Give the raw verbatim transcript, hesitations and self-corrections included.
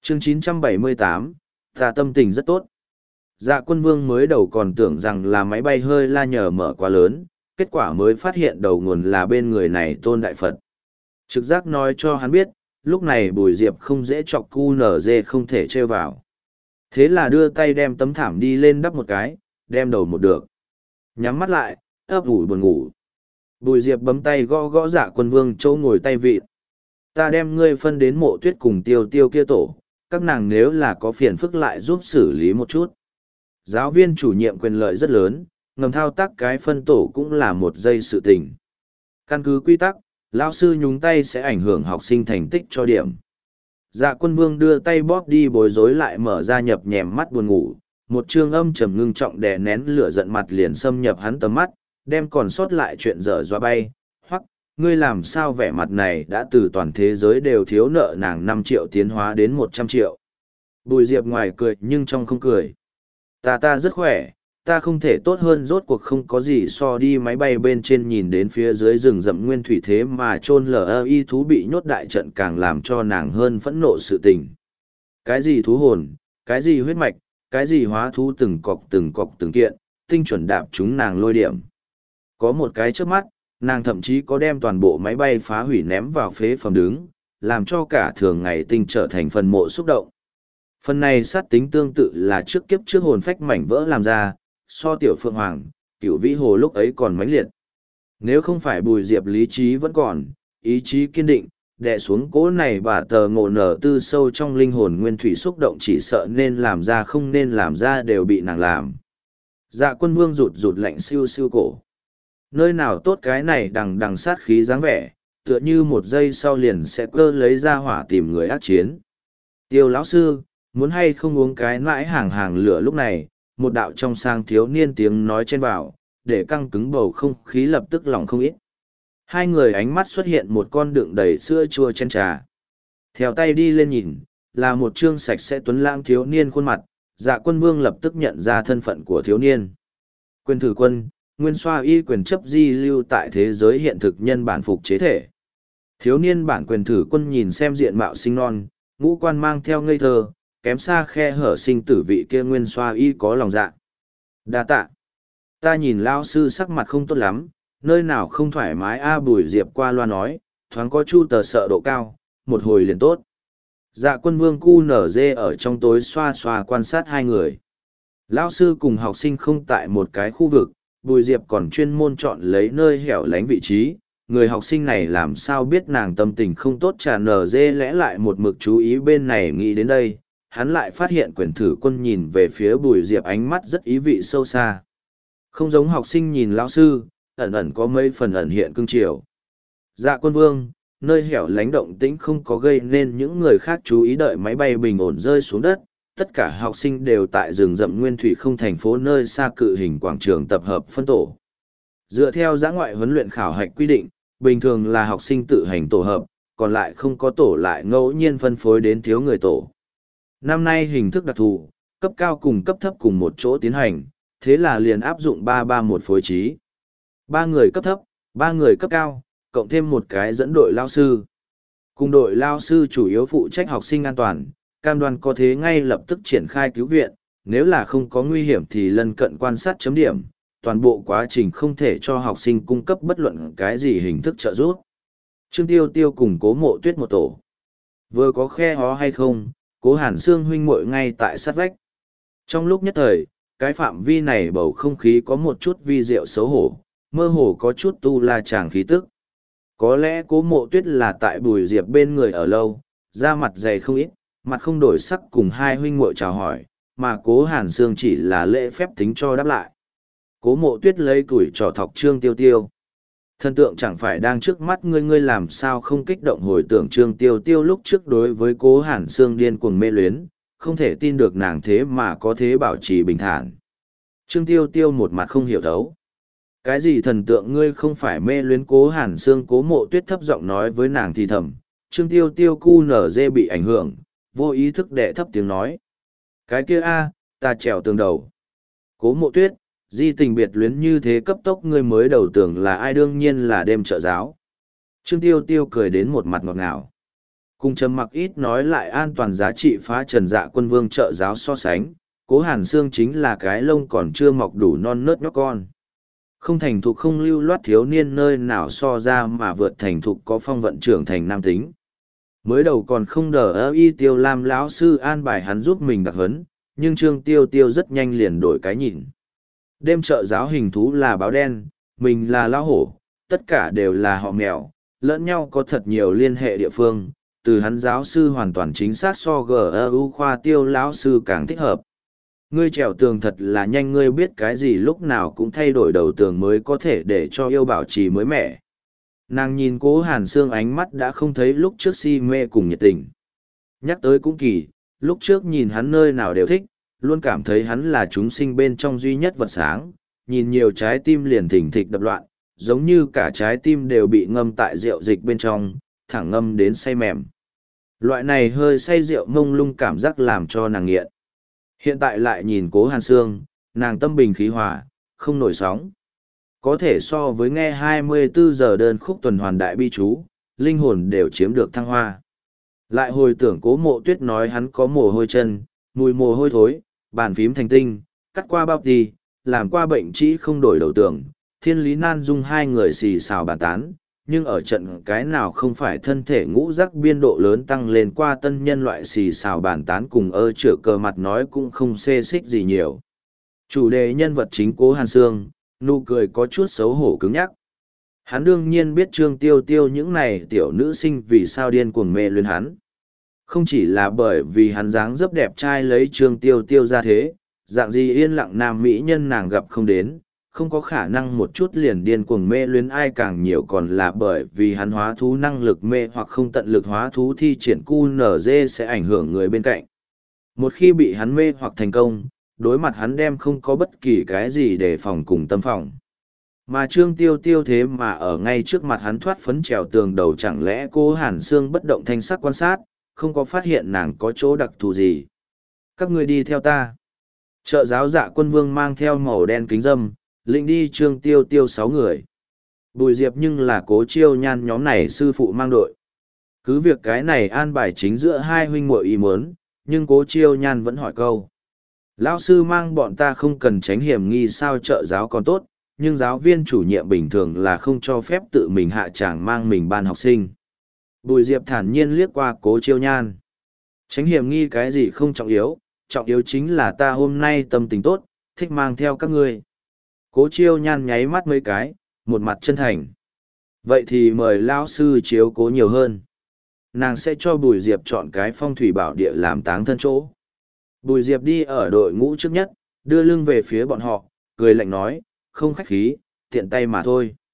Chương chín trăm bảy mươi tám, ta tâm tình rất tốt. Dạ quân vương mới đầu còn tưởng rằng là máy bay hơi la nhờ mở quá lớn, kết quả mới phát hiện đầu nguồn là bên người này Tôn Đại Phật. Trực giác nói cho hắn biết, lúc này Bùi Diệp không dễ chọc cu nở dê không thể trêu vào. Thế là đưa tay đem tấm thảm đi lên đắp một cái, đem đầu một được. Nhắm mắt lại, ấp ủ buồn ngủ. Bùi Diệp bấm tay gõ gõ Dạ quân vương chỗ ngồi tay vịt. Ta đem ngươi phân đến Mộ Tuyết cùng tiêu tiêu kia tổ, các nàng nếu là có phiền phức lại giúp xử lý một chút. Giáo viên chủ nhiệm quyền lợi rất lớn, ngầm thao tác cái phân tổ cũng là một giây sự tình. Căn cứ quy tắc, lão sư nhúng tay sẽ ảnh hưởng học sinh thành tích cho điểm. Dạ quân vương đưa tay bóp đi bối rối lại mở ra nhập nhèm mắt buồn ngủ, một trương âm trầm ngưng trọng đè nén lửa giận mặt liền xâm nhập hắn tầm mắt, đem còn sót lại chuyện dở dọa bay, hoặc, ngươi làm sao vẻ mặt này đã từ toàn thế giới đều thiếu nợ nàng năm triệu tiến hóa đến một trăm triệu. Bùi Diệp ngoài cười nhưng trong không cười. Ta ta rất khỏe, ta không thể tốt hơn, rốt cuộc không có gì so đi máy bay bên trên nhìn đến phía dưới rừng rậm nguyên thủy thế mà chôn lờ y thú bị nhốt đại trận càng làm cho nàng hơn phẫn nộ sự tình. Cái gì thú hồn, cái gì huyết mạch, cái gì hóa thú từng cọc từng cọc từng kiện, tinh chuẩn đạp chúng nàng lôi điểm. Có một cái trước mắt, nàng thậm chí có đem toàn bộ máy bay phá hủy ném vào phế phẩm đứng, làm cho cả thường ngày tinh trở thành phần mộ xúc động. Phần này sát tính tương tự là trước kiếp trước hồn phách mảnh vỡ làm ra, so tiểu phượng hoàng, cửu vĩ hồ lúc ấy còn mãnh liệt. Nếu không phải Bùi Diệp lý trí vẫn còn, ý chí kiên định, đè xuống cỗ này bà tờ ngộ nở tư sâu trong linh hồn nguyên thủy xúc động chỉ sợ nên làm ra không nên làm ra đều bị nàng làm. Dạ quân vương rụt rụt lạnh siêu siêu cổ. Nơi nào tốt cái này đằng đằng sát khí dáng vẻ, tựa như một giây sau liền sẽ cơ lấy ra hỏa tìm người ác chiến. Tiêu lão sư, muốn hay không uống cái mãi hàng hàng lửa lúc này, một đạo trong sang thiếu niên tiếng nói trên vào, để căng cứng bầu không khí lập tức lỏng không ít. Hai người ánh mắt xuất hiện một con đựng đầy sữa chua chén trà. Theo tay đi lên nhìn, là một trương sạch sẽ tuấn lãng thiếu niên khuôn mặt, Dạ quân vương lập tức nhận ra thân phận của thiếu niên. Quyền thử quân, nguyên xoa y quyền chấp di lưu tại thế giới hiện thực nhân bản phục chế thể. Thiếu niên bản quyền thử quân nhìn xem diện mạo sinh non, ngũ quan mang theo ngây thơ, kém xa khe hở sinh tử vị kia nguyên xoa y có lòng dạ. Đa tạ. Ta nhìn lao sư sắc mặt không tốt lắm, nơi nào không thoải mái a Bùi Diệp qua loa nói, thoáng có chu tờ sợ độ cao, một hồi liền tốt. Dạ quân vương cu nở dê ở trong tối xoa xoa quan sát hai người. Lao sư cùng học sinh không tại một cái khu vực, Bùi Diệp còn chuyên môn chọn lấy nơi hẻo lánh vị trí. Người học sinh này làm sao biết nàng tâm tình không tốt, trà nở dê lẽ lại một mực chú ý bên này nghĩ đến đây, hắn lại phát hiện quyền thử quân nhìn về phía Bùi Diệp ánh mắt rất ý vị sâu xa. Không giống học sinh nhìn lão sư, ẩn ẩn có mấy phần ẩn hiện cương triều. Dạ quân vương, nơi hẻo lánh động tĩnh không có gây nên những người khác chú ý, đợi máy bay bình ổn rơi xuống đất, tất cả học sinh đều tại rừng rậm nguyên thủy không thành phố nơi xa cự hình quảng trường tập hợp phân tổ. Dựa theo giã ngoại huấn luyện khảo hạch quy định, bình thường là học sinh tự hành tổ hợp, còn lại không có tổ lại ngẫu nhiên phân phối đến thiếu người tổ. Năm nay hình thức đặc thù, cấp cao cùng cấp thấp cùng một chỗ tiến hành, thế là liền áp dụng ba ba một phối trí. Ba người cấp thấp, ba người cấp cao, cộng thêm một cái dẫn đội lao sư. Cùng đội lao sư chủ yếu phụ trách học sinh an toàn, cam đoan có thế ngay lập tức triển khai cứu viện, nếu là không có nguy hiểm thì lân cận quan sát chấm điểm, toàn bộ quá trình không thể cho học sinh cung cấp bất luận cái gì hình thức trợ giúp. Trương Tiêu Tiêu cùng Cố Mộ Tuyết một tổ. Vừa có khe hó hay không, Cố Hàn Sương huynh muội ngay tại sát vách. Trong lúc nhất thời, cái phạm vi này bầu không khí có một chút vi diệu xấu hổ, mơ hồ có chút tu la chàng khí tức. Có lẽ Cố Mộ Tuyết là tại Bùi Diệp bên người ở lâu, da mặt dày không ít, mặt không đổi sắc cùng hai huynh muội chào hỏi, mà Cố Hàn Sương chỉ là lễ phép tính cho đáp lại. Cố Mộ Tuyết lấy củi trò thọc Trương Tiêu Tiêu. Thần tượng chẳng phải đang trước mắt ngươi, ngươi làm sao không kích động hồi tưởng Trương Tiêu Tiêu lúc trước đối với Cố Hàn Sương điên cuồng mê luyến, không thể tin được nàng thế mà có thế bảo trì bình thản. Trương Tiêu Tiêu một mặt không hiểu thấu. Cái gì thần tượng, ngươi không phải mê luyến Cố Hàn Sương? Cố Mộ Tuyết thấp giọng nói với nàng thì thầm. Trương Tiêu Tiêu cu nở dê bị ảnh hưởng, vô ý thức đệ thấp tiếng nói. Cái kia a, ta trèo tường đầu. Cố Mộ Tuyết, di tình biệt luyến như thế cấp tốc, ngươi mới đầu tưởng là ai? Đương nhiên là đêm trợ giáo. Trương Tiêu Tiêu cười đến một mặt ngọt ngào. Cùng trầm mặc ít nói lại an toàn giá trị phá trần Dạ Quân Vương trợ giáo so sánh, Cố Hàn Sương chính là cái lông còn chưa mọc đủ non nớt nhóc con. Không thành thục không lưu loát thiếu niên nơi nào so ra mà vượt thành thục có phong vận trưởng thành nam tính. Mới đầu còn không đờ ơ y Tiêu Lam lão sư an bài hắn giúp mình đặc huấn, nhưng Trương Tiêu Tiêu rất nhanh liền đổi cái nhìn. Đêm trợ giáo hình thú là báo đen, mình là lão hổ, tất cả đều là họ mèo, lẫn nhau có thật nhiều liên hệ địa phương, từ hắn giáo sư hoàn toàn chính xác so gu khoa Tiêu lão sư càng thích hợp. Ngươi trèo tường thật là nhanh, ngươi biết cái gì lúc nào cũng thay đổi đầu tường mới có thể để cho yêu bảo trì mới mẻ. Nàng nhìn Cố Hàn Sương ánh mắt đã không thấy lúc trước si mê cùng nhiệt tình. Nhắc tới cũng kỳ, lúc trước nhìn hắn nơi nào đều thích, luôn cảm thấy hắn là chúng sinh bên trong duy nhất vật sáng, nhìn nhiều trái tim liền thỉnh thịch đập loạn, giống như cả trái tim đều bị ngâm tại rượu dịch bên trong, thẳng ngâm đến say mềm. Loại này hơi say rượu mông lung cảm giác làm cho nàng nghiện. Hiện tại lại nhìn Cố Hàn Sương, nàng tâm bình khí hòa, không nổi sóng. Có thể so với nghe hai mươi bốn giờ đơn khúc tuần hoàn đại bi chú, linh hồn đều chiếm được thăng hoa. Lại hồi tưởng Cố Mộ Tuyết nói hắn có mồ hôi chân, mùi mồ hôi thối, bàn phím thành tinh, cắt qua bao tì, làm qua bệnh trĩ không đổi đầu tưởng, thiên lý nan dung hai người xì xào bàn tán, nhưng ở trận cái nào không phải thân thể ngũ giác biên độ lớn tăng lên qua tân nhân loại xì xào bàn tán cùng ơ chữa cờ mặt nói cũng không xê xích gì nhiều. Chủ đề nhân vật chính Cố Hàn Sương, nụ cười có chút xấu hổ cứng nhắc. Hắn đương nhiên biết Trương Tiêu Tiêu những này tiểu nữ sinh vì sao điên cuồng mê luyến hắn. Không chỉ là bởi vì hắn dáng dấp đẹp trai lấy Trương Tiêu Tiêu ra thế, dạng gì yên lặng nam mỹ nhân nàng gặp không đến, không có khả năng một chút liền điên cuồng mê luyến ai càng nhiều còn là bởi vì hắn hóa thú năng lực mê hoặc không tận lực hóa thú thi triển cu nở dê sẽ ảnh hưởng người bên cạnh. Một khi bị hắn mê hoặc thành công, đối mặt hắn đem không có bất kỳ cái gì để phòng cùng tâm phòng. Mà Trương Tiêu Tiêu thế mà ở ngay trước mặt hắn thoát phấn trèo tường đầu, chẳng lẽ Cố Hàn Sương bất động thanh sắc quan sát, không có phát hiện nàng có chỗ đặc thù gì. Các ngươi đi theo ta. Trợ giáo Dạ Quân Vương mang theo màu đen kính dâm, lĩnh đi Trương Tiêu Tiêu sáu người. Bùi Diệp nhưng là Cố Chiêu Nhan nhóm này sư phụ mang đội. Cứ việc cái này an bài chính giữa hai huynh muội ý muốn, nhưng Cố Chiêu Nhan vẫn hỏi câu. Lão sư mang bọn ta không cần tránh hiểm nghi sao? Trợ giáo còn tốt, nhưng giáo viên chủ nhiệm bình thường là không cho phép tự mình hạ tràng mang mình ban học sinh. Bùi Diệp thản nhiên liếc qua Cố Chiêu Nhan. Tránh hiểm nghi cái gì không trọng yếu, trọng yếu chính là ta hôm nay tâm tình tốt, thích mang theo các ngươi. Cố Chiêu Nhan nháy mắt mấy cái, một mặt chân thành. Vậy thì mời lão sư chiếu cố nhiều hơn. Nàng sẽ cho Bùi Diệp chọn cái phong thủy bảo địa làm táng thân chỗ. Bùi Diệp đi ở đội ngũ trước nhất, đưa lưng về phía bọn họ, cười lạnh nói, không khách khí, tiện tay mà thôi.